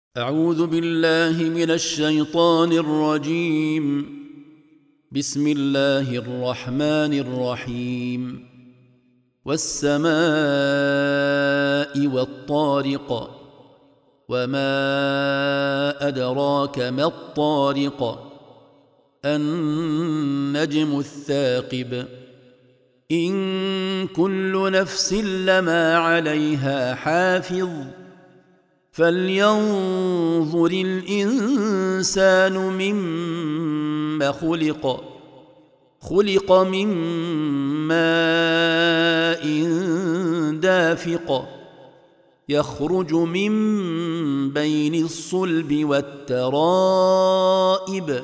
أعوذ بالله من الشيطان الرجيم. بسم الله الرحمن الرحيم. والسماء والطارق، وما أدراك ما الطارق، النجم الثاقب، إن كل نفس لما عليها حافظ، فلينظر الإنسان مما خلق. خلق من ماء دافق، يخرج من بين الصلب والترائب،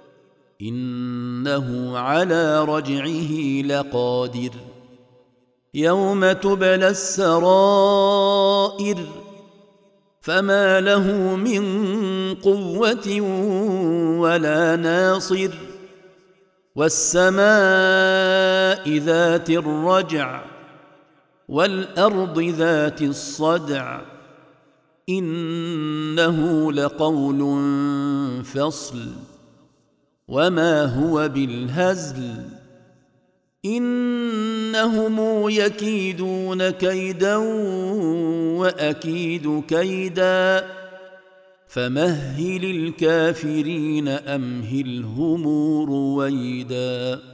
إنه على رجعه لقادر. يوم تبلى السرائر، فما له من قوة ولا ناصر. والسماء ذات الرجع، والأرض ذات الصدع، إنه لقول فصل، وما هو بالهزل. إنهم يكيدون كيدا وأكيد كيدا، فمهل الكافرين أمهلهم رويدا.